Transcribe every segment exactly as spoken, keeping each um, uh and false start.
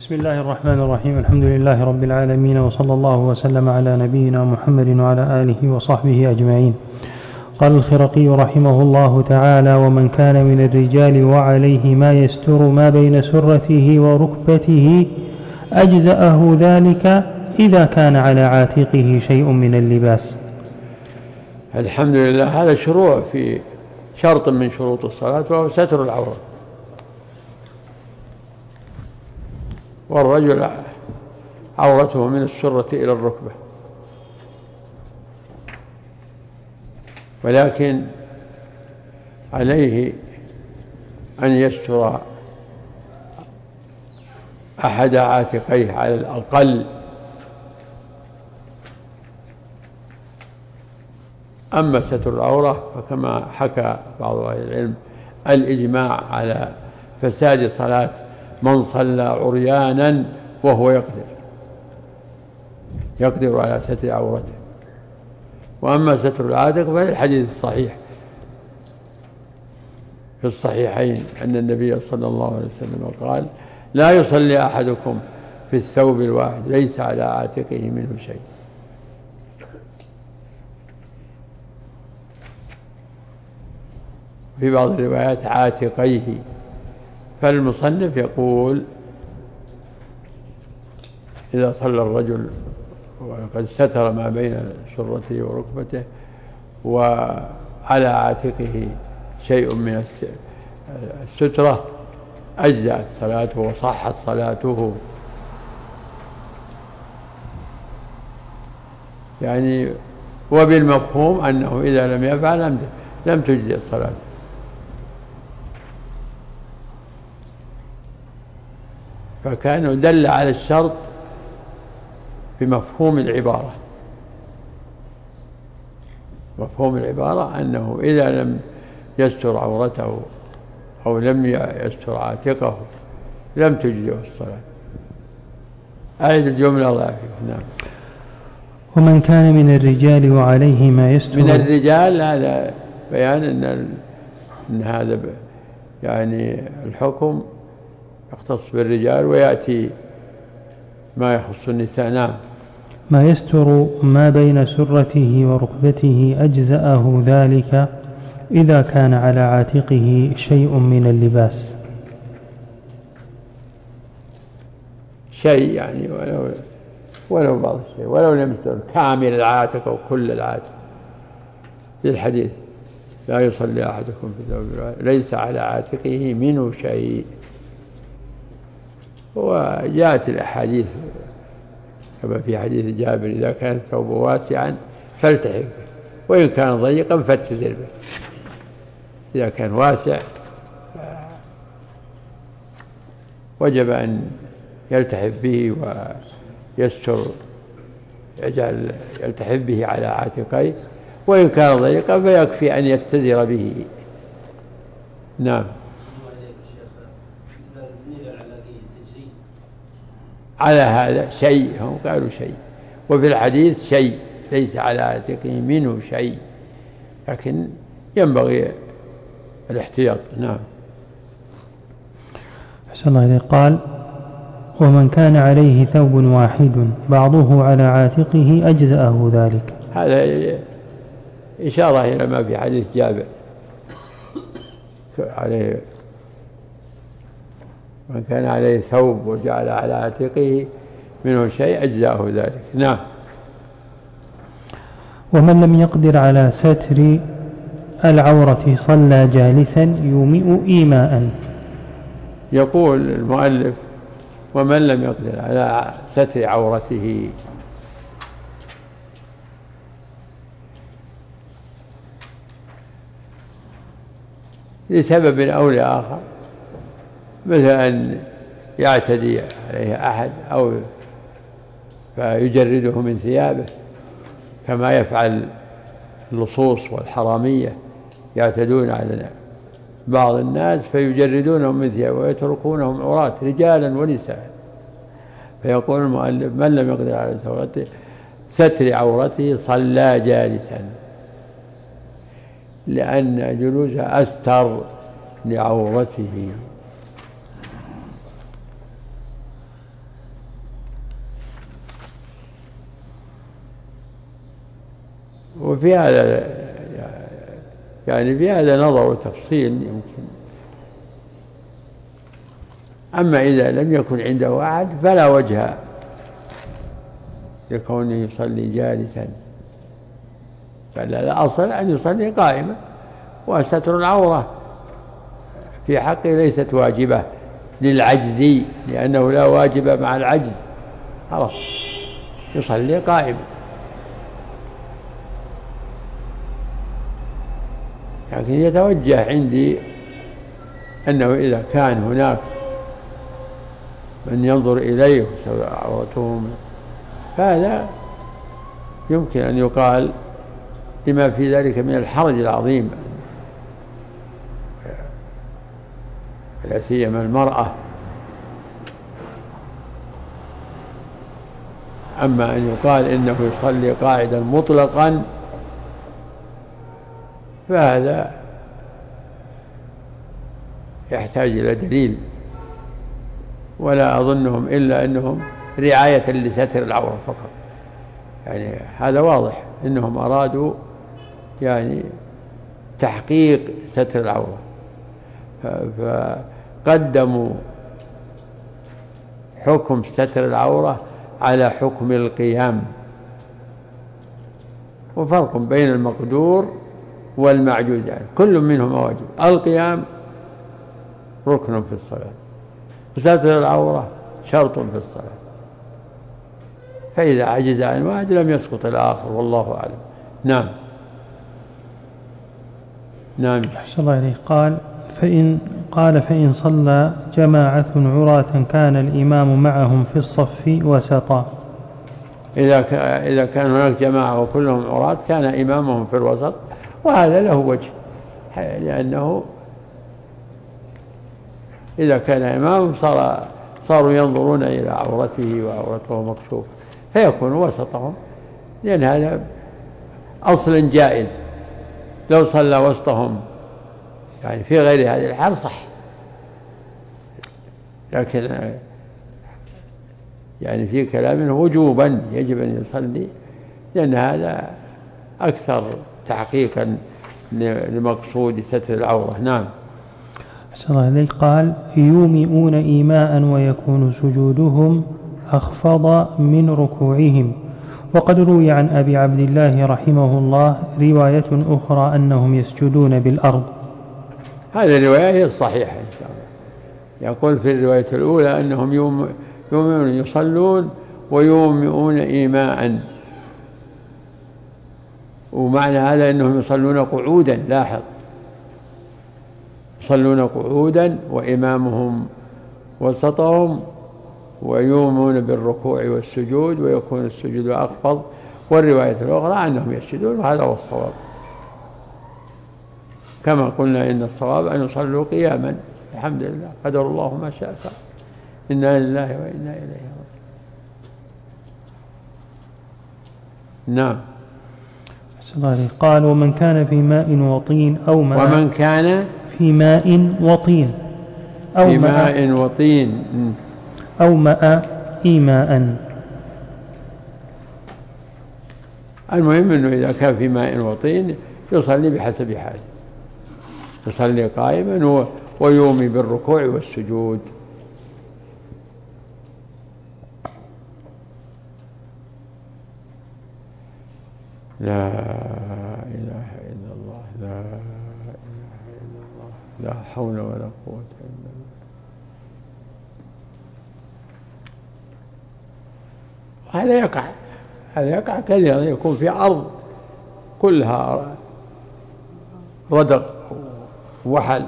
بسم الله الرحمن الرحيم. الحمد لله رب العالمين، وصلى الله وسلم على نبينا محمد وعلى آله وصحبه أجمعين. قال الخرقي رحمه الله تعالى: ومن كان من الرجال وعليه ما يستر ما بين سرته وركبته أجزأه ذلك إذا كان على عاتقه شيء من اللباس. الحمد لله. هذا شروع في شرط من شروط الصلاة، وهو ستر العورة. والرجل عورته من السرة إلى الركبة، ولكن عليه أن يستر أحد عاتقيه على الأقل. أما ستر العورة فكما حكى بعض أهل العلم الإجماع على فساد صلاة من صلى عريانا وهو يقدر يقدر على ستر عورته. وأما ستر العاتق فالحديث الصحيح في الصحيحين أن النبي صلى الله عليه وسلم قال: لا يصلي أحدكم في الثوب الواحد ليس على عاتقه منه شيء. في بعض الروايات عاتقيه. فالمصنف يقول: إذا صلى الرجل وقد ستر ما بين سرته وركبته وعلى عاتقه شيء من السترة أجزأت صلاته وصحت صلاته. يعني وبالمفهوم أنه إذا لم يفعل لم تجزئ الصلاة. فكان دل على الشرط بمفهوم العبارة. مفهوم العبارة أنه إذا لم يستر عورته أو لم يستر عاتقه لم تجزئه الصلاة. أعيد الجملة الله يعافيك. نعم. ومن كان من الرجال وعليه ما يستر. من الرجال هذا بيان أن, إن هذا يعني الحكم يختص بالرجال ويأتي ما يخص النساء. نعم. ما يستر ما بين سرته وركبته أجزأه ذلك إذا كان على عاتقه شيء من اللباس. شيء يعني ولو ولو بعض الشيء، ولو لم يستر كامل العاتق أو كل العاتق. في الحديث: لا يصلي أحدكم في ثوب ليس على عاتقه منه شيء. وجاءت الأحاديث كما في حديث جابر: إذا كان الثوب واسعا فالتحف به، وإن كان ضيقا فاتزر به. إذا كان واسع وجب أن يلتحف به ويستر، يجعل يلتحف به على عاتقيه، وإن كان ضيقا فيكفي أن يتزر به. نعم. على هذا شيء، هم قالوا شيء، وفي الحديث شيء ليس على عاتقه منه شيء، لكن ينبغي الاحتياط. نعم. أحسن الله إليك. قال: ومن كان عليه ثوب واحد بعضه على عاتقه أجزأه ذلك. هذا إشارة إلى ما في حديث جابر عليه: من كان عليه ثوب وجعل على عاتقه منه شيء أجزأه ذلك. نعم. ومن لم يقدر على ستر العورة صلى جالسا يومئ إيماء. يقول المؤلف: ومن لم يقدر على ستر عورته لسبب أو لآخر، مثل أن يعتدي عليه أحد أو فيجرده من ثيابه، كما يفعل اللصوص والحرامية، يعتدون على بعض الناس فيجردونهم من ثيابه ويتركونهم عراة رجالا ونساء. فيقول المؤلف: من لم يقدر على ستر عورته صلى جالسا، لأن جلوسه أستر لعورته. وفي هذا يعني في هذا نظر وتفصيل يمكن. أما إذا لم يكن عنده أحد فلا وجه لكونه يصلي جالسا، بل الأصل أن يصلي قائما، وستر العورة في حقه ليست واجبة للعجز، لأنه لا واجب مع العجز، خلاص يصلي قائما. لكن يتوجه عندي أنه إذا كان هناك من ينظر إليه وسوى عورتهم فهذا يمكن أن يقال لما في ذلك من الحرج العظيم، لا سيما المرأة. أما أن يقال إنه يصلي قاعدا مطلقا فهذا يحتاج إلى دليل، ولا أظنهم إلا أنهم رعاية لستر العورة فقط، يعني هذا واضح أنهم أرادوا يعني تحقيق ستر العورة، فقدموا حكم ستر العورة على حكم القيام، وفرق بين المقدور والمعجوز، يعني كل منهما واجب. القيام ركن في الصلاة، وستر العورة شرط في الصلاة، فإذا عجز عن واحد لم يسقط الآخر، والله أعلم. نعم نعم. أحسن الله إليه. قال فإن قال فإن صلى جماعة عراة كان الإمام معهم في الصف وسطا. إذا إذا كان هناك جماعة وكلهم عراة كان إمامهم في الوسط، وهذا له وجه، لأنه إذا كان إمام صار صاروا ينظرون إلى عورته وعورته مكشوف فيكون وسطهم، لأن هذا أصل جائز. لو صلى وسطهم يعني في غير هذه الحال صح، لكن يعني في كلام وجوبا يجب أن يصلي، لأن هذا أكثر تحقيقا لمقصود ستر العورة. نعم. أحسن الله إليك. قال يومئون إيماء ويكون سجودهم أخفض من ركوعهم. وقد روي عن أبي عبد الله رحمه الله رواية أخرى أنهم يسجدون بالأرض. هذه الرواية هي الصحيحة إن شاء الله. يقول في الرواية الأولى أنهم يوم يومئون يصلون ويومئون إيماء، ومعنى هذا أنهم يصلون قعودا. لاحظ، يصلون قعودا وإمامهم وسطهم، ويومون بالركوع والسجود ويكون السجود أخفض. والرواية الأخرى أنهم يسجدون، وهذا هو الصواب. كما قلنا إن الصواب أن يصلوا قياما. الحمد لله، قدر الله ما شاء فعل. إنا لله وإنا إليه راجعون. نعم. قال ومن كان في ماء وطين أو ماء ومن كان في ماء وطين أو في ماء وطين أو ماء إيماء. المهم أنه إذا كان في ماء وطين يصلي بحسب حاله، يصلي قائما ويومي بالركوع والسجود. لا إله إلا الله، لا إله إلا الله، لا حول ولا قوة إلا بالله. هذا يقع هذا يقع كثيرا، يكون في أرض كلها ردق وحل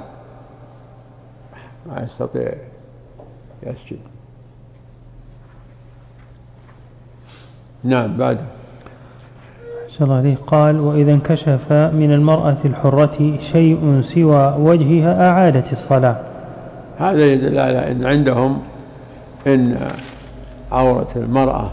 ما يستطيع يسجد. نعم. بعد الله عليه. قال وإذا انكشف من المرأة الحرة شيء سوى وجهها أعادت الصلاة. هذا يدل على أن عندهم إن عورة المرأة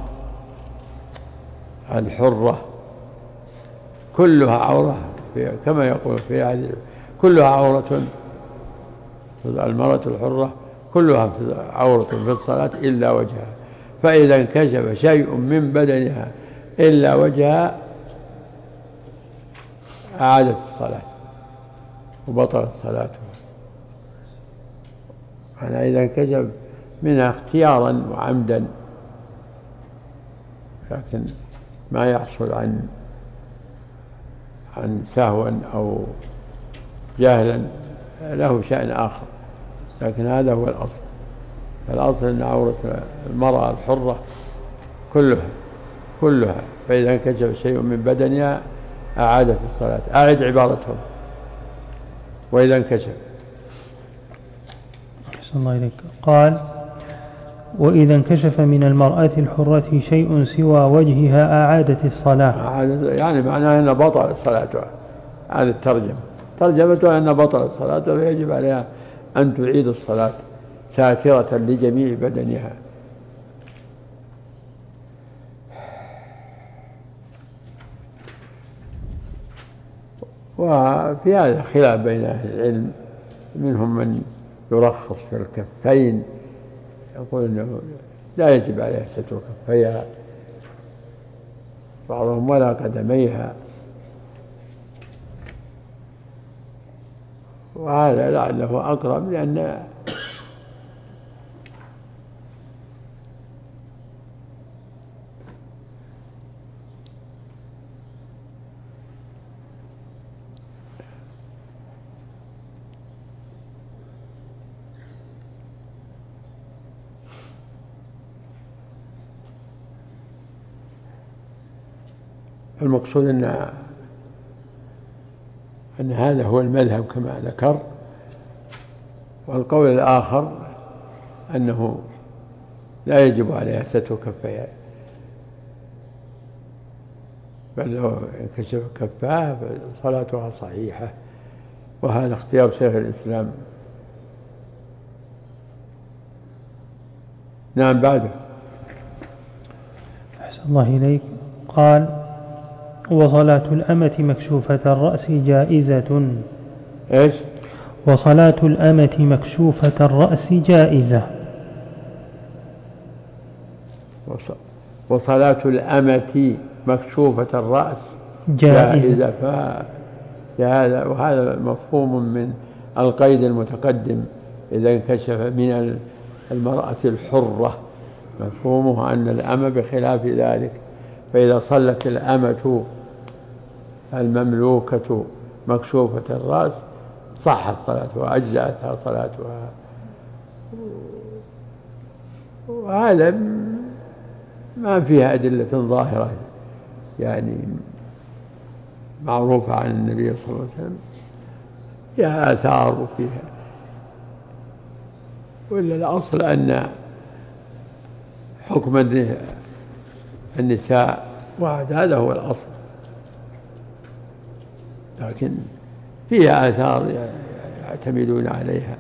الحرة كلها عورة، كما يقول في هذه كلها عورة. المرأة الحرة كلها عورة في الصلاة إلا وجهها، فإذا انكشف شيء من بدنها إلا وجهها أعادت الصلاة وبطلت صلاته. أنا إذا انكشف منها اختيارا وعمدا، لكن ما يحصل عن عن سهوا أو جهلا له شأن آخر، لكن هذا هو الأصل. الأصل أن عورة المرأة الحرة كلها كلها، فإذا انكشف شيء من بدنها أعادت الصلاة. أعد عبارتهم وإذا انكشف. أحسن الله إليك. قال: وإذا انكشف من المرأة الحرة شيء سوى وجهها أعادت الصلاة. يعني معناها أن بطلت صلاتها. هذا الترجمة ترجمتها أن بطلت صلاتها، فيجب عليها أن تعيد الصلاة ساترة لجميع بدنها. وفي هذا خلاف بين أهل العلم، منهم من يرخص في الكفين، يقول أنه لا يجب عليها ستر كفيها، بعضهم ولا قدميها، وهذا لعله أقرب، لأن المقصود أن أن هذا هو المذهب كما ذكر. والقول الآخر أنه لا يجب عليها ستر كفيها، بل لو انكشف كفاها فصلاتها صحيحة، وهذا اختيار شيخ الإسلام. نعم. بعده. أحسن الله إليك. قال: وصلاة الأمة مكشوفة الرأس جائزة. إيش؟ وصلاة الأمة مكشوفة الرأس جائزة. وصلاة الأمة مكشوفة الرأس جائزة, جائزة. وهذا مفهوم من القيد المتقدم: إذا انكشف من المرأة الحرة، مفهومه أن الأمة بخلاف ذلك. فإذا صلت الأمة المملوكة مكشوفة الرأس صحت صلاتها وأجزأتها صلاتها. وهذا ما فيها أدلة ظاهرة يعني معروفة عن النبي صلى الله عليه وسلم، فيها آثار وفيها، وإلا الأصل أن حكم النساء واحد، هذا هو الأصل، لكن فيها آثار يعتمدون عليها،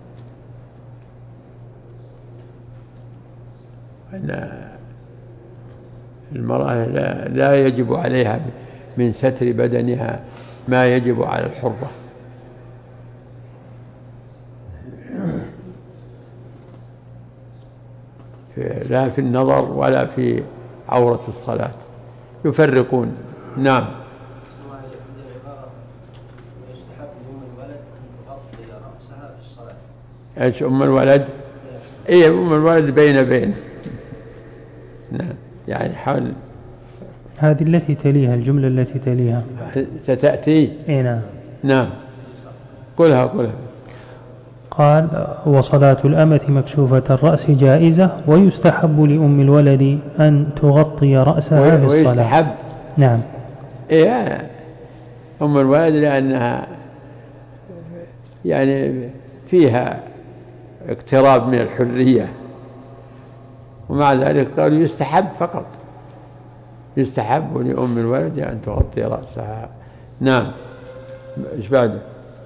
أن المرأة لا, لا يجب عليها من ستر بدنها ما يجب على الحرة. لا في النظر ولا في عورة الصلاة، يفرقون. نعم. ايش ام الولد؟ ايه ام الولد بين بين. نعم، يعني حال هذه التي تليها، الجملة التي تليها ستأتي. اي نعم. نعم، قلها قلها. قال: وصلاة الأمة مكشوفة الرأس جائزة، ويستحب لأم الولد أن تغطي رأسها في الصلاة. ويستحب. نعم. إيه أم الولد لأنها يعني فيها اقتراب من الحرية، ومع ذلك قالوا يستحب فقط، يستحب لأم الولد أن تغطي رأسها. نعم. إيش بعده؟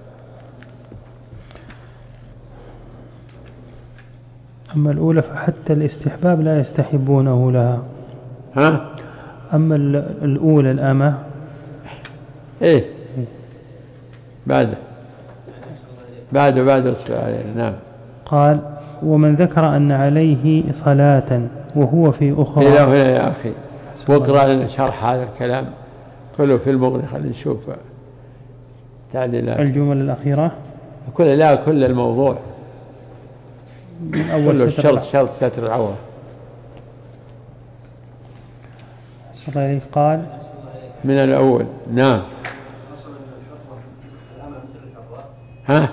أما الأولى فحتى الاستحباب لا يستحبونه لها. ها؟ أما الأولى الأمة إيه بعد بعد بعد السؤال. نعم. قال: ومن ذكر أن عليه صلاة وهو في أخرى. إلى هنا يا أخي، واقرأ لنا شرح هذا الكلام، خلوا في المغني خلينا نشوف تعديلات الجمل الأخيرة كل لا كل الموضوع من أول الشرط شرط ستر العورة. صلى الله عليه قال من الأول. نعم. ها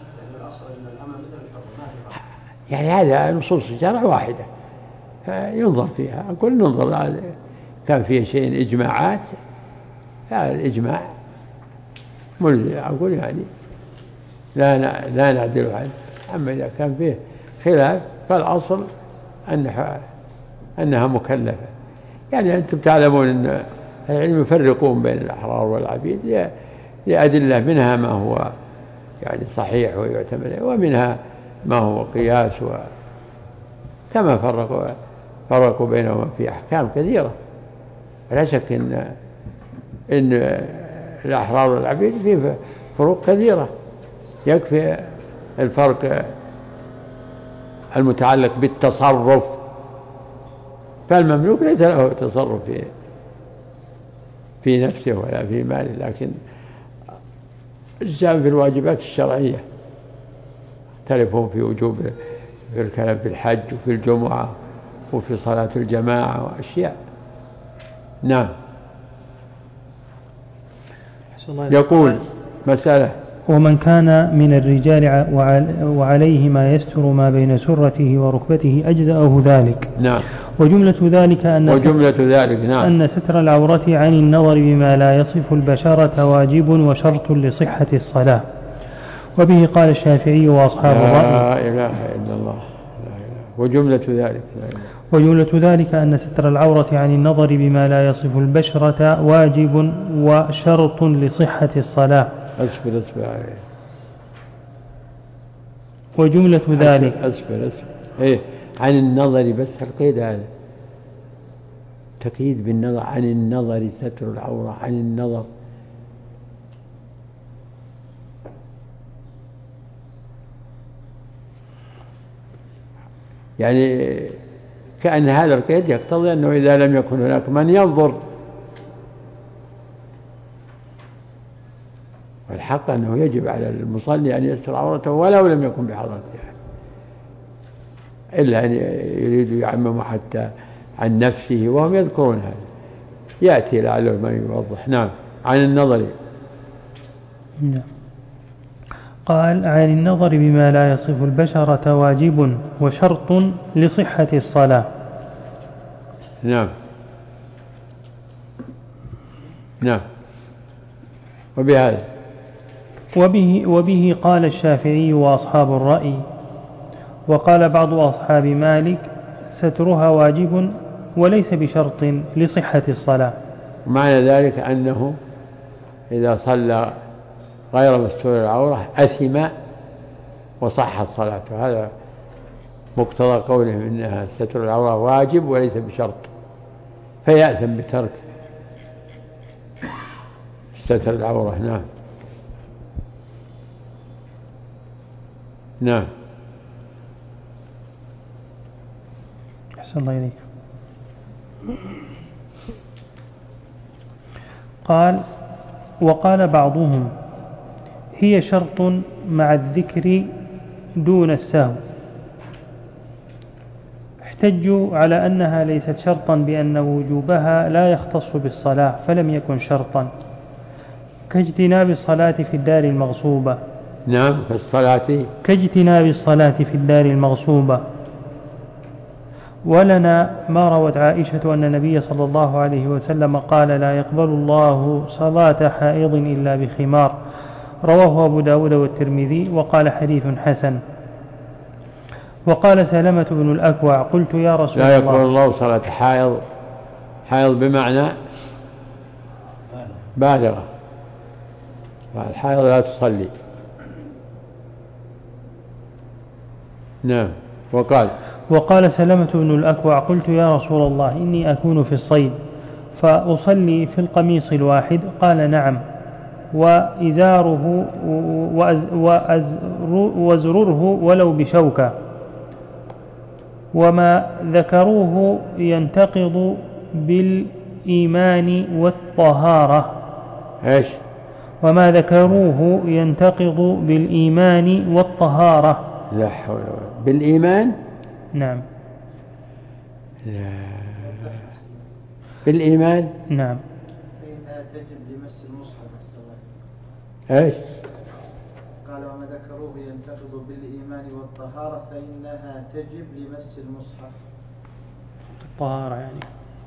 يعني هذا نصوص الشرع واحدة ينظر فيها. أقول ننظر كان فيه شيء إجماعات الإجماع ملزم. أقول يعني لا لا نعدل عنه. أما إذا كان فيه خلاف فالأصل أنها أنها مكلفة. يعني أنتم تعلمون أن العلم يفرقون بين الأحرار والعبيد لأدلة منها ما هو يعني صحيح ويعتمد ومنها ما هو قياس كما فرقوا فرقوا بينهم في أحكام كثيرة. لا شك إن إن الأحرار والعبيد فيه فروق كثيرة. يكفي الفرق المتعلق بالتصرف. فالمملوك ليس له تصرف في في نفسه ولا في ماله لكن الزام في الواجبات الشرعية يختلفون في وجوب في الكلام في الحج وفي الجمعة وفي صلاة الجماعة وأشياء. نعم. يقول مسألة ومن كان من الرجال وعليه ما يستر ما بين سرته وركبته أجزأه ذلك. نعم. وجملة ذلك أن وجملة ذلك نعم. أن ستر العورة عن النظر بما لا يصف البشرة واجب وشرط لصحة الصلاة. وبه قال الشافعي وأصحاب الرأي. لا إله إلا الله. لا إله. وجملة ذلك لا إله. وجملة ذلك أن ستر العورة عن النظر بما لا يصف البشرة واجب وشرط لصحة الصلاة. أصبر أصبر عليه. وجملة ذلك أصبر أصبر إيه عن النظر بس القيد هذا تقييد بالنظر عن النظر ستر العورة عن النظر. يعني كأن هذا القيد يقتضي أنه إذا لم يكن هناك من ينظر. والحق أنه يجب على المصلي أن يستر عورته ولو لم يكن بحضرته إلا أن يريد يعمم حتى عن نفسه وهم يذكرون هذا يأتي لعله من يوضح. نعم. عن النظر. نعم. قال عن النظر بما لا يصف البشرة واجب وشرط لصحة الصلاة. نعم. نعم. وبهذا وبه, وبه قال الشافعي وأصحاب الرأي. وقال بعض أصحاب مالك سترها واجب وليس بشرط لصحة الصلاة. معنى ذلك أنه إذا صلى غير مستور العورة أثم وصحت صلاته. هذا مقتضى قولهم إنها ستر العورة واجب وليس بشرط فيأثم بترك ستر العورة. نعم. نعم. أحسن الله إليك. قال وقال بعضهم هي شرط مع الذكر دون السهو. احتجوا على أنها ليست شرطا بأن وجوبها لا يختص بالصلاة فلم يكن شرطا كاجتناب الصلاة في الدار المغصوبة. نعم. في الصلاة كاجتناب الصلاة في الدار المغصوبة. ولنا ما روت عائشة أن النبي صلى الله عليه وسلم قال لا يقبل الله صلاة حائض إلا بخمار. رواه أبو داود والترمذي وقال حديث حسن. وقال سلمة بن الأكوع قلت يا رسول الله. لا يقبل الله صلاة حائض. حائض بمعنى بالغة. الحائض لا تصلي. نعم. وقال وقال سلمة بن الأكوع قلت يا رسول الله إني أكون في الصيد فأصلي في القميص الواحد. قال نعم وإزاره وأزرره ولو بشوكة. وما ذكروه ينتقض بالإيمان والطهارة. إيش؟ وما ذكروه ينتقض بالإيمان والطهارة. لا حول ولا قوة. بالإيمان؟ نعم. لا. بالإيمان؟ نعم. فإنها تجب لمس المصحف. ايش؟ قال وما ذكروه ينتقض بالإيمان والطهارة فإنها تجب لمس المصحف. الطهارة يعني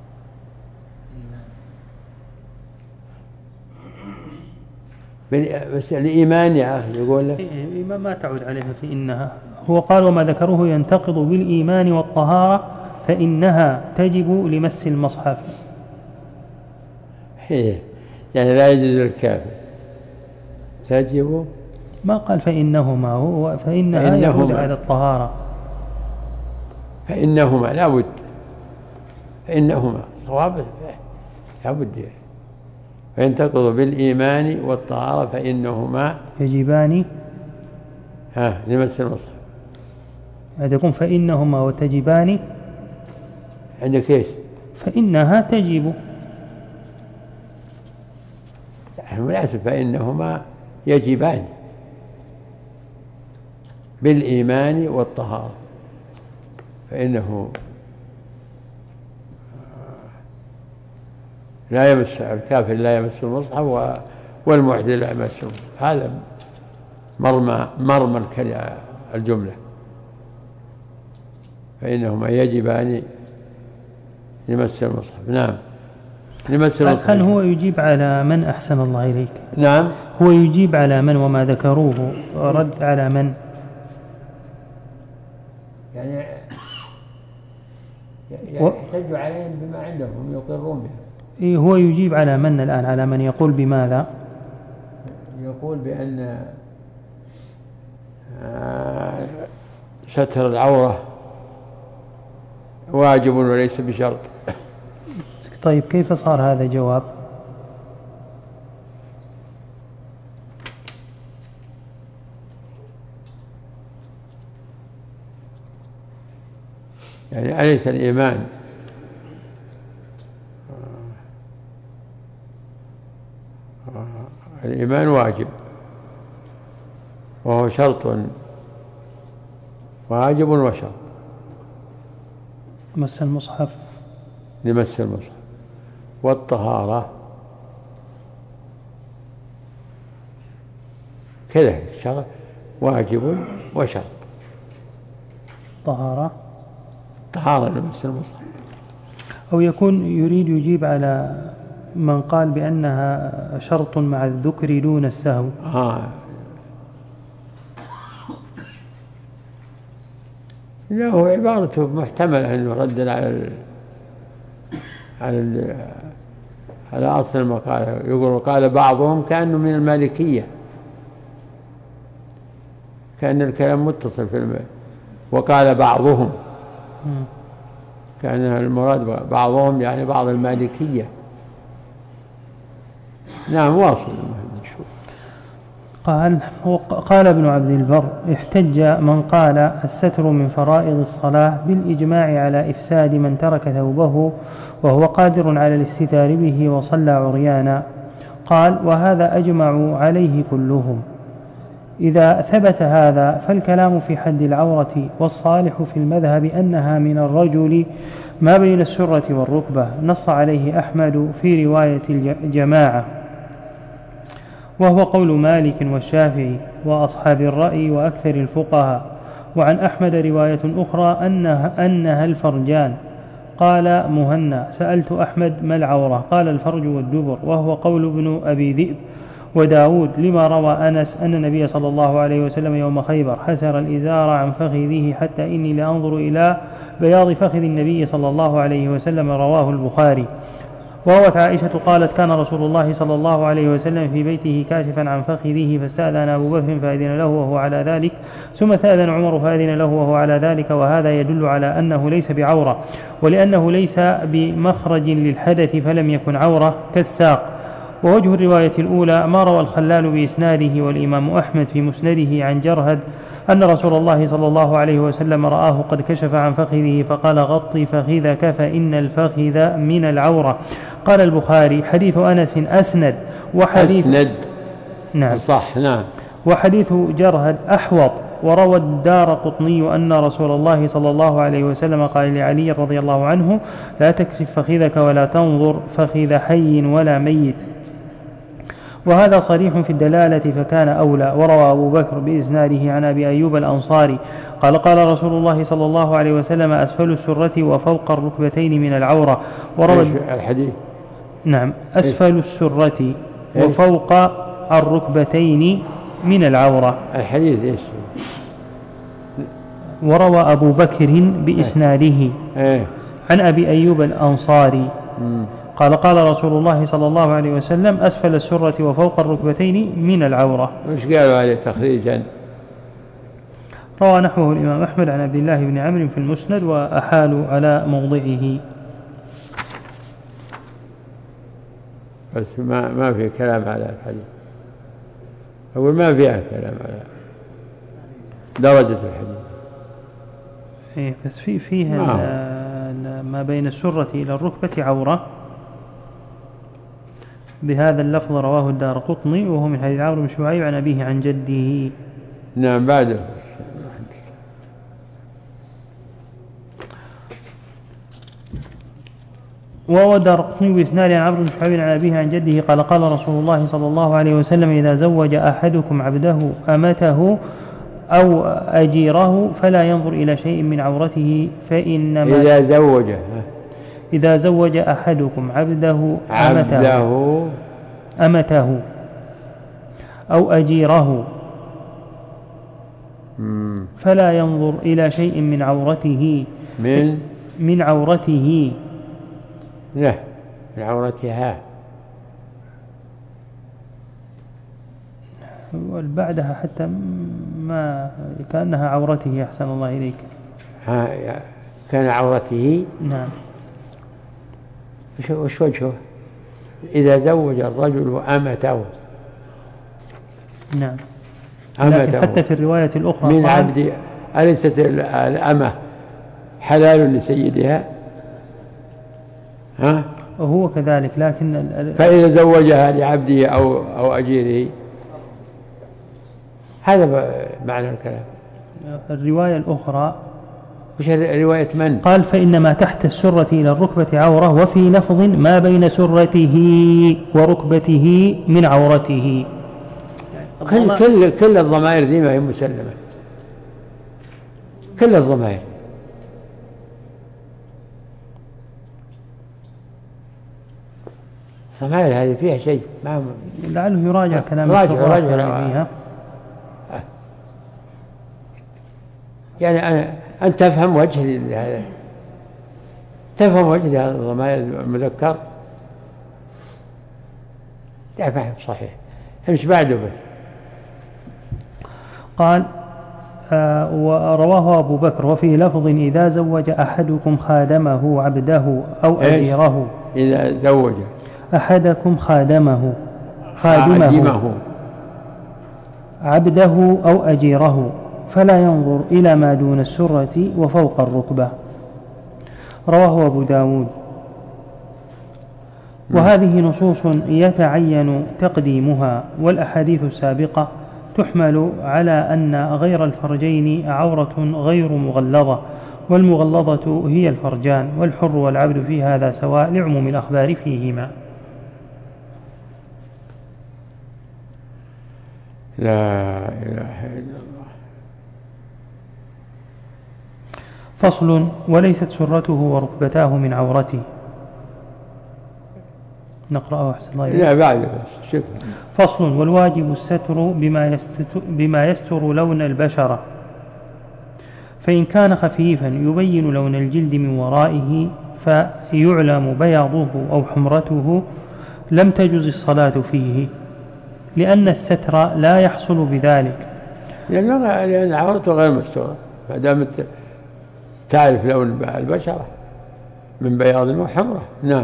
بس الإيمان يا أخي يقول لك إيه ما تعود عليها في إنها. هو قال وما ذكروه ينتقض بالإيمان والطهارة فإنها تجب لمس المصحف. إيه يعني لا يجوز الكافر تجب. ما قال فإنهما، هو فإنها يعود على الطهارة. فإنهما لا بد، فإنهما صواب لا بد. فينتقض بالإيمان والطهارة فإنهما يجبان ها لمس المصحف. هذا يكون فإنهما وتجبان عندك ايش؟ فإنها تجب. المناسب فإنهما يجبان بالإيمان والطهارة، فإنه لا يمس الكافر لا يمس المصحف والمحدث لا يمس المصحف. هذا مرمى مرمى الجملة. فإنهما يجبان لمس المصحف. نعم لمس المصحف. هل هو يجيب على من أحسن الله إليك؟ نعم هو يجيب على من وما ذكروه رد على من؟ يعني يحتج عليهم بما عندهم يقرون بها. إيه هو يجيب على من الآن؟ على من يقول بماذا؟ يقول بأن ستر العورة واجب وليس بشرط. طيب كيف صار هذا جواب؟ يعني أليس الإيمان الإيمان واجب وهو شرط واجب وشرط مس المصحف لمس المصحف، والطهارة كذلك شرط واجب وشرط. طهارة طهارة لمس المصحف. أو يكون يريد يجيب على من قال بأنها شرط مع الذكر دون السهو. آه. لا هو عبارته محتملة أنه رد على ال... على ال... على أصل المقالة. يقول قال بعضهم كأنه من المالكية، كأن الكلام متصل في الم... وقال بعضهم م. كان المراد بعضهم يعني بعض المالكية. نعم واصل. قال قال ابن عبد البر احتج من قال الستر من فرائض الصلاة بالإجماع على إفساد من ترك ثوبه وهو قادر على الاستتار به وصلى عريانا. قال وهذا أجمعوا عليه كلهم. إذا ثبت هذا فالكلام في حد العورة والصالح في المذهب أنها من الرجل ما بين السرة والركبة، نص عليه أحمد في رواية الجماعة، وهو قول مالك والشافعي وأصحاب الرأي وأكثر الفقهاء. وعن أحمد رواية أخرى أنها, أنها الفرجان. قال مهنا سألت أحمد ما العورة؟ قال الفرج والدبر، وهو قول ابن أبي ذئب وداود لما روى أنس أن النبي صلى الله عليه وسلم يوم خيبر حسر الإزار عن فخذه حتى إني لأنظر إلى بياض فخذ النبي صلى الله عليه وسلم، رواه البخاري. وروت عائشة قالت كان رسول الله صلى الله عليه وسلم في بيته كاشفا عن فخذه فاستأذن أبو بكر فأذن له وهو على ذلك، ثم استأذن عمر فأذن له وهو على ذلك، وهذا يدل على أنه ليس بعورة، ولأنه ليس بمخرج للحدث فلم يكن عورة كالساق. ووجه الرواية الأولى ما روى الخلال بإسناده والإمام أحمد في مسنده عن جرهد أن رسول الله صلى الله عليه وسلم رآه قد كشف عن فخذه فقال غطي فخذك فإن الفخذ من العورة. قال البخاري حديث أنس أسند وحديث أسند نعم صح. نعم. وحديث جرهد أحوط. وروى الدارقطني أن رسول الله صلى الله عليه وسلم قال لعلي رضي الله عنه لا تكشف فخذك ولا تنظر فخذ حي ولا ميت، وهذا صريح في الدلالة فكان أولى. وروى أبو بكر بإسناده عن أبي أيوب الأنصاري قال قال رسول الله صلى الله عليه وسلم أسفل السرة وفوق الركبتين من العورة. وروى الحديث نعم أسفل السرة وفوق الركبتين من العورة. الحديث إيش؟ وروى أبو بكر بإسناده عن أبي أيوب الأنصاري قال قال رسول الله صلى الله عليه وسلم أسفل السرة وفوق الركبتين من العورة. وش قالوا عليه تخريجا؟ روى نحوه الإمام أحمد عن عبد الله بن عمرو في المسند وأحالوا على موضعه. بس ما ما في كلام على الحديث، أقول ما فيها كلام على درجة الحديث. إيه بس في فيها ما بين السرة إلى الركبة عورة بهذا اللفظ. رواه الدارقطني وهو من حديث عمرو بن شعيب عن أبيه عن جده. نعم. بعده وهو الدارقطني بإسناد عن عمرو بن شعيب عن أبيه عن جده قال قال رسول الله صلى الله عليه وسلم إذا زوج أحدكم عبده أمته أو أجيره فلا ينظر إلى شيء من عورته فإنما إذا زوج إذا زوج أحدكم عبده عبده أمته أو أجيره فلا ينظر إلى شيء من عورته من من عورته لا من عورتها بعدها حتى ما كأنها عورته. أحسن الله إليك. ها كان عورته. نعم. وش وجهه؟ إذا زوج الرجل أمته. نعم. أمته. لكن حتى في الرواية الأخرى من عبد أليست الأمة حلال لسيدها؟ ها؟ وهو كذلك. لكن فإذا زوجها لعبده أو أو أجيره هذا معنى الكلام. الرواية الأخرى وش رواية من؟ قال فإنما تحت السرة إلى الركبة عورة، وفي لفظ ما بين سرته وركبته من عورته. كل كل كل الضمائر دي ما هي مسلمة. كل الضمائر الضمائر هذه فيها شيء ما لعله يراجع كلام راجع راجع فيها. يعني أنا أن تفهم وجه هذا، تفهم وجه هذا الضمائر المذكر لا فهم صحيح. همش بعده بس. قال آه ورواه أبو بكر وفي لفظ إذا زوج أحدكم خادمه عبده أو أجيره. إذا زوج أحدكم خادمه خادمه عبده أو أجيره فلا ينظر إلى ما دون السرة وفوق الركبة. رواه أبو داود. وهذه نصوص يتعين تقديمها، والأحاديث السابقة تحمل على أن غير الفرجين عورة غير مغلظة، والمغلظة هي الفرجان، والحر والعبد في هذا سواء لعموم الأخبار فيهما. لا إله إلا الله. فصل وليست سرته وركبتاه من عورته. نقرأه أحسن الله. لا بعد بس شكرا. فصل والواجب الستر بما يستر, بما يستر لون البشرة، فإن كان خفيفا يبين لون الجلد من ورائه فيعلم بياضه أو حمرته لم تجز الصلاة فيه، لأن الستر لا يحصل بذلك، لأن عورته غير مستورة ما دامت تعرف لون البشرة من بياض وحمرة. نعم.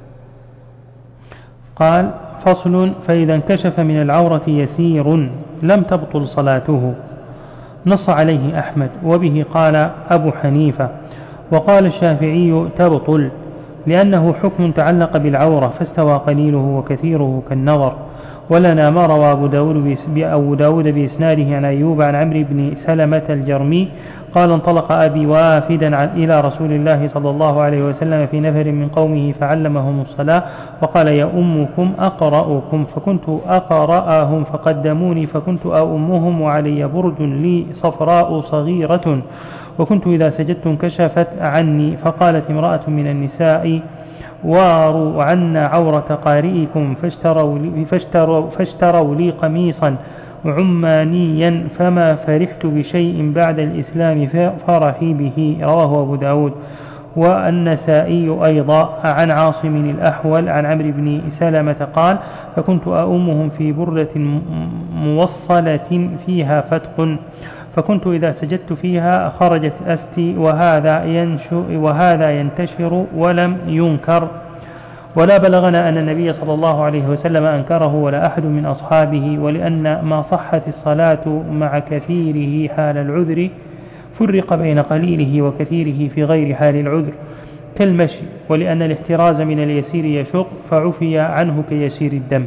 قال فصل فإذا انكشف من العورة يسير لم تبطل صلاته. نص عليه أحمد وبه قال أبو حنيفة، وقال الشافعي تبطل لأنه حكم تعلق بالعورة فاستوى قليله وكثيره كالنظر، ولنا ما روى أبو داود, أبو داود بإسناده عن أيوب عن عمرو بن سلمة الجرمي قال انطلق أبي وافدا إلى رسول الله صلى الله عليه وسلم في نفر من قومه فعلمهم الصلاة وقال يا أمكم أقرأكم فكنت أقرأهم فقدموني فكنت أؤمهم وعلي برد لي صفراء صغيرة وكنت إذا سجدت انكشفت عني فقالت امرأة من النساء واروا عنا عورة قارئكم فاشتروا لي, فاشتروا, فاشتروا لي قميصا عمانيا فما فرحت بشيء بعد الإسلام فرحي به. رواه أبو داود والنسائي أيضا عن عاصم الأحول عن عمرو بن سلمة قال فكنت أؤمهم في بردة موصلة فيها فتق فكنت إذا سجدت فيها خرجت أستي وهذا, وهذا ينتشر ولم ينكر ولا بلغنا أن النبي صلى الله عليه وسلم أنكره ولا أحد من أصحابه ولأن ما صحت الصلاة مع كثيره حال العذر فرق بين قليله وكثيره في غير حال العذر كالمشي ولأن الاحتراز من اليسير يشق فعفي عنه كيسير الدم.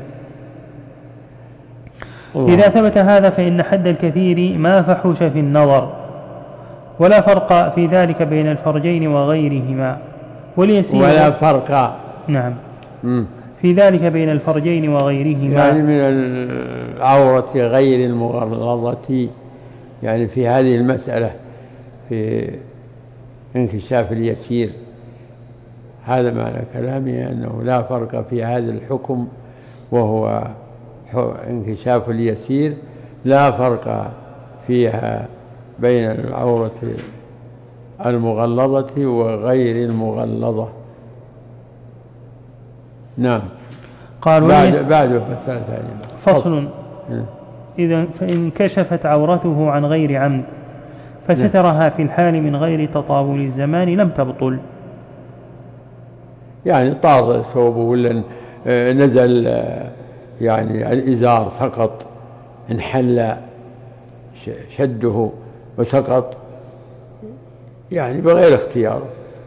إذا ثبت هذا فإن حد الكثير ما فحش في النظر ولا فرق في ذلك بين الفرجين وغيرهما واليسير ولا فرق نعم في ذلك بين الفرجين وغيرهما يعني من العورة غير المغلظة يعني في هذه المسألة في انكشاف اليسير هذا معنى كلامي أنه لا فرق في هذا الحكم وهو انكشاف اليسير لا فرق فيها بين العورة المغلظة وغير المغلظة. نعم. قال بعد بعده مسألة ثانية فصل إذا فإن كشفت عورته عن غير عمد فسترها في الحال من غير تطاول الزمان لم تبطل يعني طار ثوبه ولا نزل يعني الإزار سقط انحل شده وسقط يعني بغير اختياره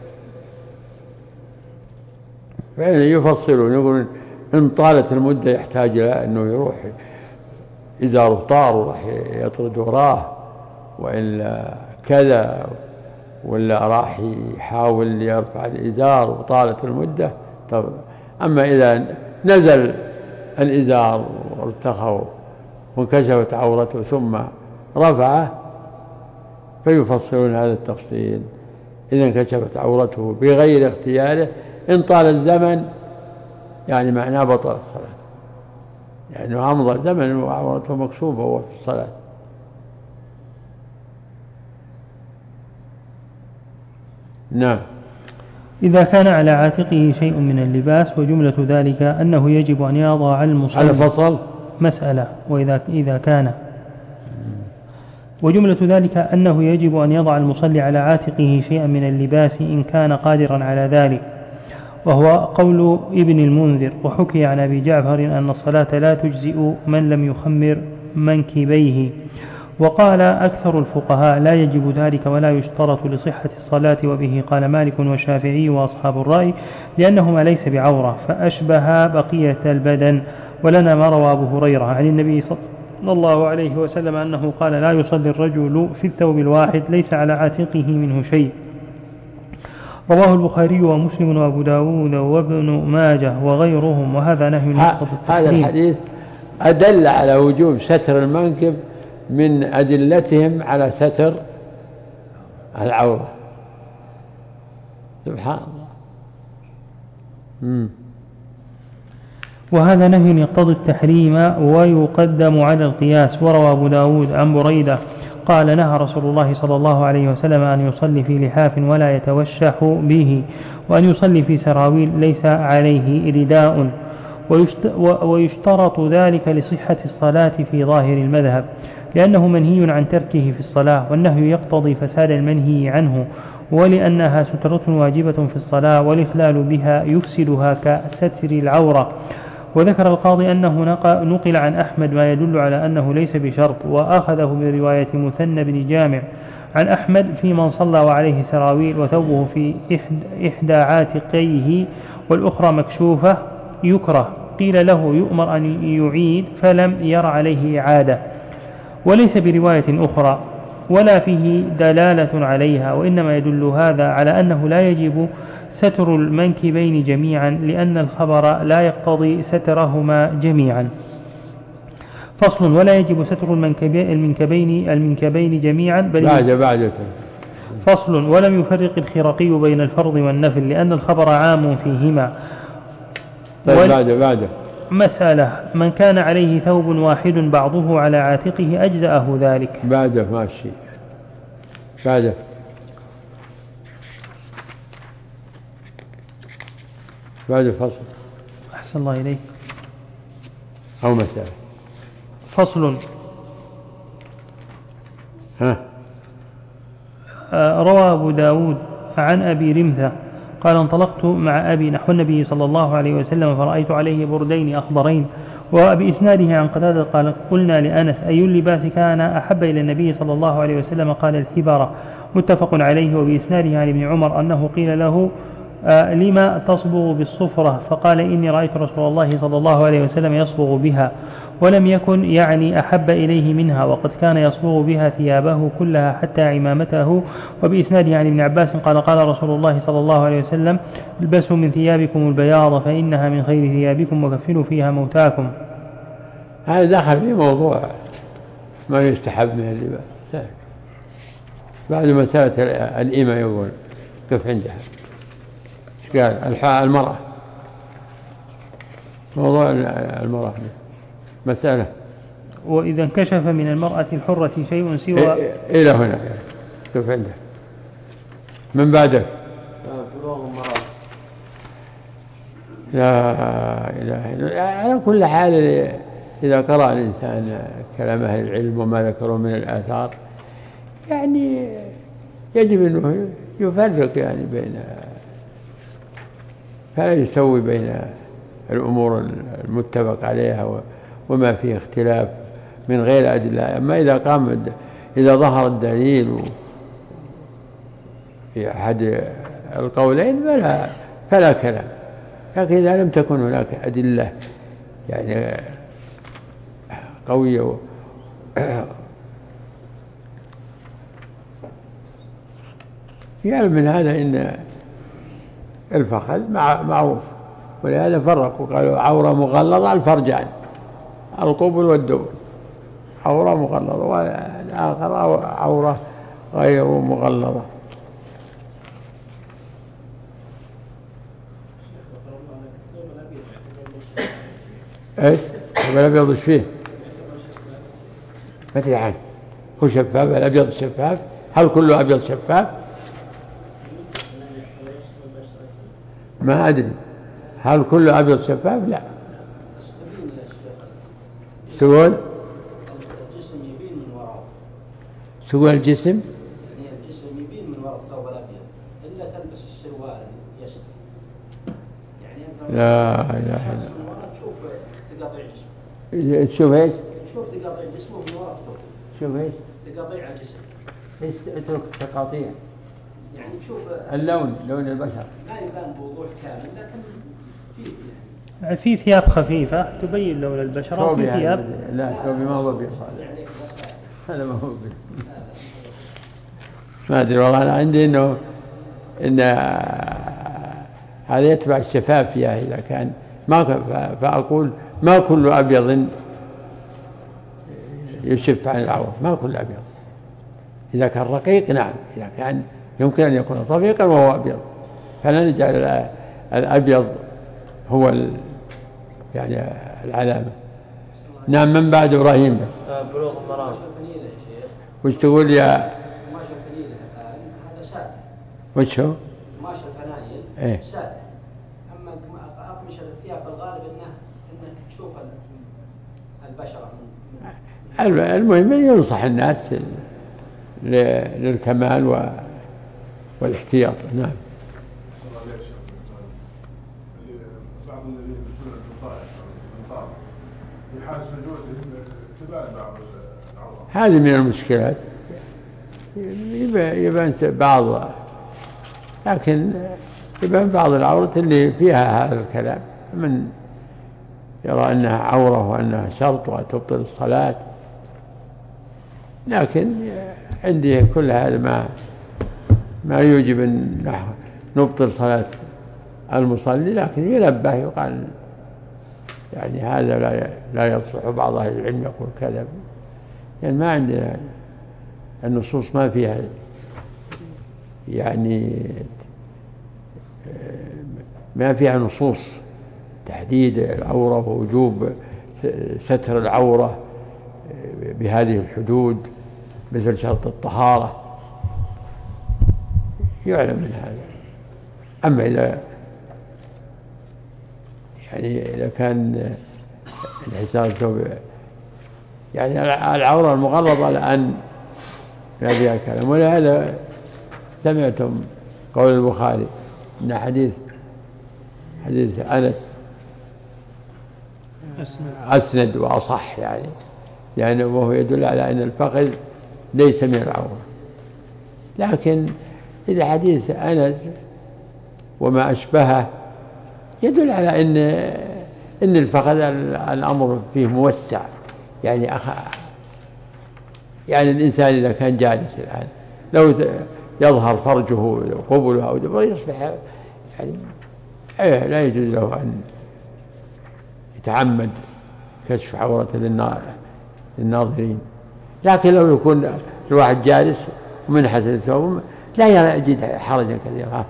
فإن يفصلون يقولون إن طالت المدة يحتاج إلى أنه يروح إزاره طار وراح يطرد وراه وإلا كذا ولا راح يحاول يرفع الإزار وطالت المدة. طب أما إذا نزل الإزار وارتخى وانكشفت عورته ثم رفعه فيفصلون هذا التفصيل. إذا انكشفت عورته بغير اختياره إن طال الزمن يعني معناه بطل الصلاة لأنه يعني أمضى زمن وعورته مكشوفة وهو في الصلاة. نعم. إذا كان على عاتقه شيء من اللباس وجملة ذلك أنه يجب أن يضع المصلي على فصل مسألة وإذا إذا كان وجملة ذلك أنه يجب أن يضع المصلي على عاتقه شيئا من اللباس إن كان قادرا على ذلك وهو قول ابن المنذر وحكي عن أبي جعفر أن الصلاة لا تجزئ من لم يخمر منكبيه وقال أكثر الفقهاء لا يجب ذلك ولا يشترط لصحة الصلاة وبه قال مالك والشافعي وأصحاب الرأي لأنهما ليس بعورة فأشبه بقية البدن. ولنا ما روى أبو هريرة عن النبي صلى الله عليه وسلم أنه قال لا يصلي الرجل في الثوب الواحد ليس على عاتقه منه شيء. رواه البخاري ومسلم وأبو داود وابن ماجه وغيرهم وهذا نهي يقتضي التحريم. هذا الحديث أدل على وجوب ستر المنكب من أدلتهم على ستر العورة. سبحان الله. مم. وهذا نهي يقتضي التحريم ويقدم على القياس. وروى أبو داود عن بريدة قال نهى رسول الله صلى الله عليه وسلم أن يصلي في لحاف ولا يتوشح به وأن يصلي في سراويل ليس عليه رداء ويشترط ذلك لصحة الصلاة في ظاهر المذهب لأنه منهي عن تركه في الصلاة والنهي يقتضي فساد المنهي عنه ولأنها سترة واجبة في الصلاة والإخلال بها يفسدها كستر العورة. وذكر القاضي أنه نقل عن أحمد ما يدل على أنه ليس بشرط وأخذه من رواية مثنى بن جامع عن أحمد في من صلى وعليه سراويل وثوبه في إحدى عاتقيه والأخرى مكشوفة يكره قيل له يؤمر أن يعيد فلم ير عليه إعادة. وليس برواية أخرى ولا فيه دلالة عليها، وإنما يدل هذا على أنه لا يجب ستر المنكبين جميعا لأن الخبر لا يقتضي سترهما جميعا. فصل. ولا يجب ستر المنكبين المنكبين, المنكبين جميعا بل بعد بعد فصل. ولم يفرق الخرقي بين الفرض والنفل لأن الخبر عام فيهما. طيب بعد بعد مسألة. من كان عليه ثوب واحد بعضه على عاتقه أجزأه ذلك. بعد ماشي بعد بعد فصل. أحسن الله إليك. أو مسألة. فصل. ها. روى أبو داود عن أبي رمثة قال انطلقت مع أبي نحو النبي صلى الله عليه وسلم فرأيت عليه بردين أخضرين. وبإسناده عن قتادة قال قلنا لأنس أي اللباس كان أحب إلى النبي صلى الله عليه وسلم قال الحبرة. متفق عليه. وبإسناده عن ابن عمر أنه قيل له آه لما تصبغ بالصفرة فقال إني رأيت رسول الله صلى الله عليه وسلم يصبغ بها ولم يكن يعني أحب إليه منها وقد كان يصبغ بها ثيابه كلها حتى عمامته. وبإسناده عن ابن عباس قال قال رسول الله صلى الله عليه وسلم البسوا من ثيابكم البياض فإنها من خير ثيابكم وكفنوا فيها موتاكم. هذا دخل في موضوع ما يستحب من اللباس. بعد مسألة الإمة يقول كيف عندها قال المرأة موضوع المرأة مسألة. وإذا انكشف من المرأة الحرة شيء سوى إلى هنا كيف عنده من بعدك لا إله إلا الله. على كل حال إذا قرأ الإنسان كلام أهل العلم وما ذكروا من الآثار يعني يجب أنه يفرق يعني بين فلا يسوي بين الأمور المتفق عليها وما فيه اختلاف من غير أدلة. أما إذا قام إذا ظهر الدليل في أحد القولين فلا, فلا كلام. لكن إذا لم تكن هناك أدلة يعني قوية يعلم من هذا إن الفخذ معروف ولهذا فرقوا قالوا عورة مغلظة الفرجان القبل والدبر عورة مغلظة والآخر عورة غير مغلظة. ايش الأبيض ايش فيه ما تدري عنه هو شفاف الأبيض شفاف هل كله أبيض شفاف ما أدري هل كله أبيض شفاف لا تقول الجسم يبين من وراء تقول الجسم يعني الجسم يبين من وراء الثوب الأبيض إلا تلبس السروال يسر يعني أنت لا إله إلا الله تشوف تقاطيع جسمه تشوف ايش تشوف تقاطيع جسمه من وراء الثوب شوف ايش تقاطيع الجسم ايش اترك تقاطيع يعني تشوف اللون لون البشر ما يبان بوضوح كامل لكن فيه يعني في ثياب خفيفة تبين لون البشرة وفي ثياب لا ثوبي ما هو أبيض هذا ما هو أبيض ما أدري والله أنا عندي إنه إن هذا يتبع الشفافية إذا كان ما فأقول ما كل أبيض يشف عن العور ما كل أبيض إذا كان رقيق نعم إذا كان يمكن أن يكون رقيقا وهو أبيض فلا نجعل الأبيض هو يعني العلامة. نعم من بعد إبراهيم بلوغ المرام وش تقول يا قماش الفنيل هذا سادة وش هو قماش الفنايل إيه؟ سادة أما أقمش الثياب الغالب إنه إنك تشوف البشرة المهم ينصح الناس للكمال والاحتياط. نعم بعض الذين يلبسون البنطال في حال سجودهم تبان بعض العورات هذه من المشكلات يبان بعض لكن يبان بعض العورات اللي فيها هذا الكلام من يرى أنها عورة وأنها شرط وتبطل الصلاة، لكن عندي كل هذا ما ما يوجب أن نبطل صلاة المصلي، لكن ينبه يقال يعني هذا لا لا يصلح. بعض أهل العلم يقول كذا، يعني ما عندنا النصوص ما فيها يعني ما فيها نصوص تحديد العورة ووجوب ستر العورة بهذه الحدود مثل شرط الطهارة، يعلم من هذا. أما إذا يعني إذا كان الحساب يعني العورة المغلظة الآن لا فيها كلام. ولهذا سمعتم قول البخاري إن حديث حديث أنس أسند وأصح، يعني لأنه وهو يدل على أن الفخذ ليس من العورة. لكن إذا حديث أنس وما أشبهه يدل على أن إن الفخذ الأمر فيه موسع، يعني أخ يعني الإنسان إذا كان جالس الآن لو يظهر فرجه قبله أو دبره يصبح يعني لا يجوز له أن يتعمد كشف عورة للناظرين. لكن لو يكون الواحد جالس ومن حسن ثوبه لا يجد حرجا كثيرا،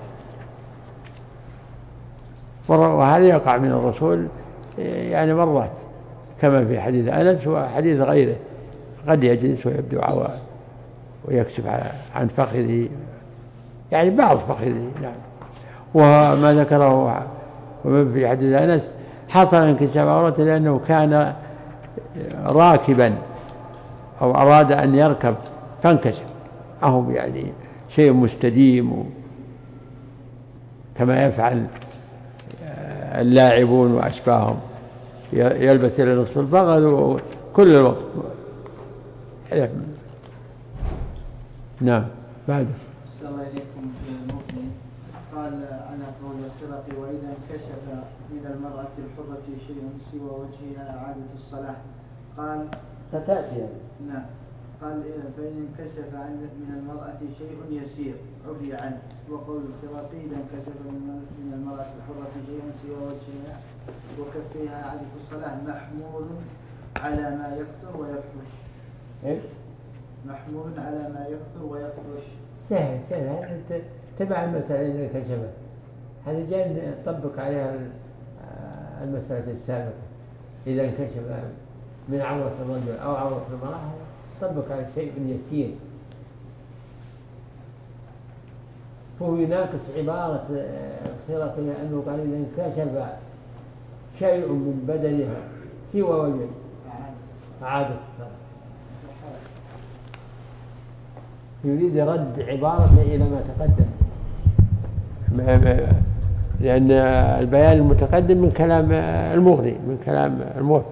وهذا يقع من الرسول يعني مرات كما في حديث أنس وحديث غيره، قد يجلس ويبدو عواه ويكشف عن فخذه، يعني بعض فخذه. نعم. وما ذكره في حديث أنس حصل انكشاف عورته لأنه كان راكبا أو أراد أن يركب فانكشف، أهو يعني شيء مستديم كما يفعل اللاعبون وأشباههم، يلبس إلى نصف الفخذ كل الوقت. نعم. بعد السلام عليكم في المؤمن. قال أنا قول الخرقي وإذا انكشف من المرأة الحرة شيء سوى وجهها إعادة الصلاة. قال ستأتي. نعم. قال فإن انكشف من المرأة شيء يسير عفي عنه. وقول الخرقي إذا انكشف من المرأة الحرة شيء سوى وجهها وكفيها إعادة الصلاة محمول على ما يكثر ويفحش. إيه؟ محمول على ما يكثر ويفحش. سهل سهل. تبع المسألة إذا انكشفت هذا جاء نطبق عليها المسألة السابقة. إذا انكشف من عورة الرجل أو عورة المرأة طبق على شيء يسير، فهو يناقش عبارة الخرقي لأنه قال إذا انكشف شيء من بدنها سوى وجه أعادة الصلاة، يريد رد عبارته إلى ما تقدم، لأن البيان المتقدم من كلام المغني من كلام الموفق.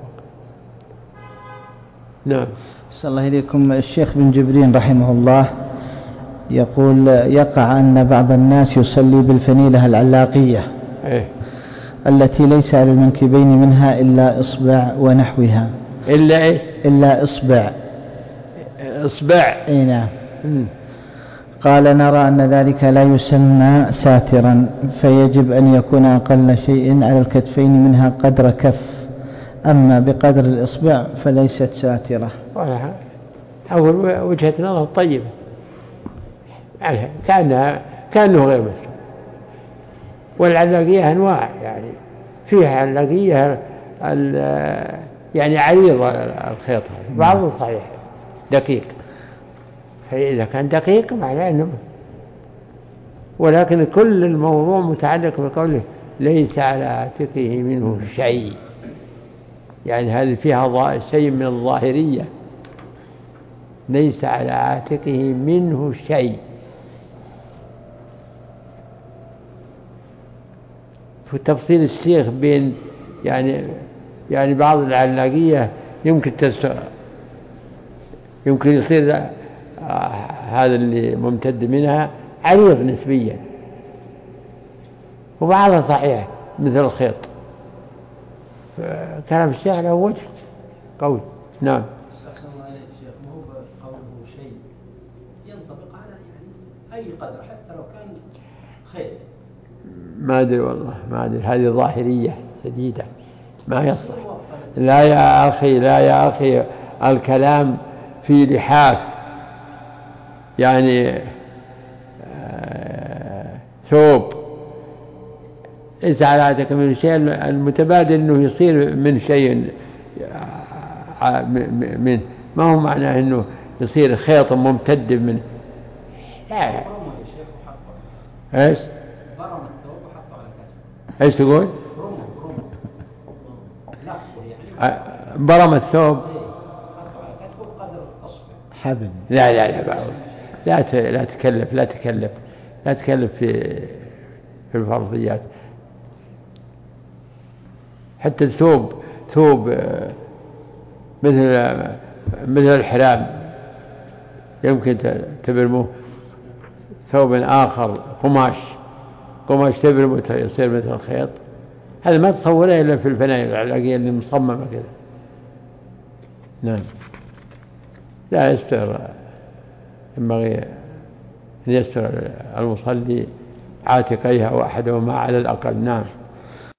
نعم. صلى الله إليكم. الشيخ بن جبرين رحمه الله يقول يقع أن بعض الناس يصلي بالفنيلة العلاقية إيه؟ التي ليس على المنكبين منها إلا إصبع ونحوها. إلا إيش؟ إلا إصبع. إصبع. إيه نعم. قال نرى أن ذلك لا يسمى ساترا، فيجب أن يكون أقل شيء على الكتفين منها قدر كف، أما بقدر الإصبع فليست ساترة. أول وجهة نظر طيبة، كأنها كأنه غير مسلم. والعلاقية أنواع، يعني فيها علاقية يعني عريض الخيط، بعض صحيح دقيق، فإذا كان دقيق معناه أنه، ولكن كل الموضوع متعلق بقوله ليس على عاتقه منه شيء، يعني هذه فيها شيء من الظاهرية، ليس على عاتقه منه شيء. في تفصيل الشيخ بين يعني يعني بعض العلاقية يمكن تس يمكن يصير هذا اللي ممتد منها عريض كلام الشيخ له وجه قوي. نعم. أحسن الله عليك شيخ، ما هو قوله شيء ينطبق على يعني أي قدر حتى لو كان خير. ما أدري والله، ما أدري، هذه ظاهرية شديدة ما يصلح. لا يا أخي، لا يا أخي، الكلام في لحاف يعني آه ثوب ليس على عادك من شيء، المتبادل أنه يصير من شيء آه من، ما هو معناه أنه يصير خيط ممتد من. لا لا. ايش؟ ايش تقول؟ برم الثوب حبل. لا لا لا لا لا تكلف، لا تكلف، لا تكلف في في الفرضيات. حتى الثوب ثوب مثل مثل الحرام يمكن تبرمه، ثوب آخر قماش قماش تبرمه يصير مثل الخيط، هذا ما تصوره إلا في الفناء العلاقية اللي مصممة كذا. نعم. لا يستر، ينبغي أن يستر المصلي عاتقيها وأحدهما على الأقل. نعم.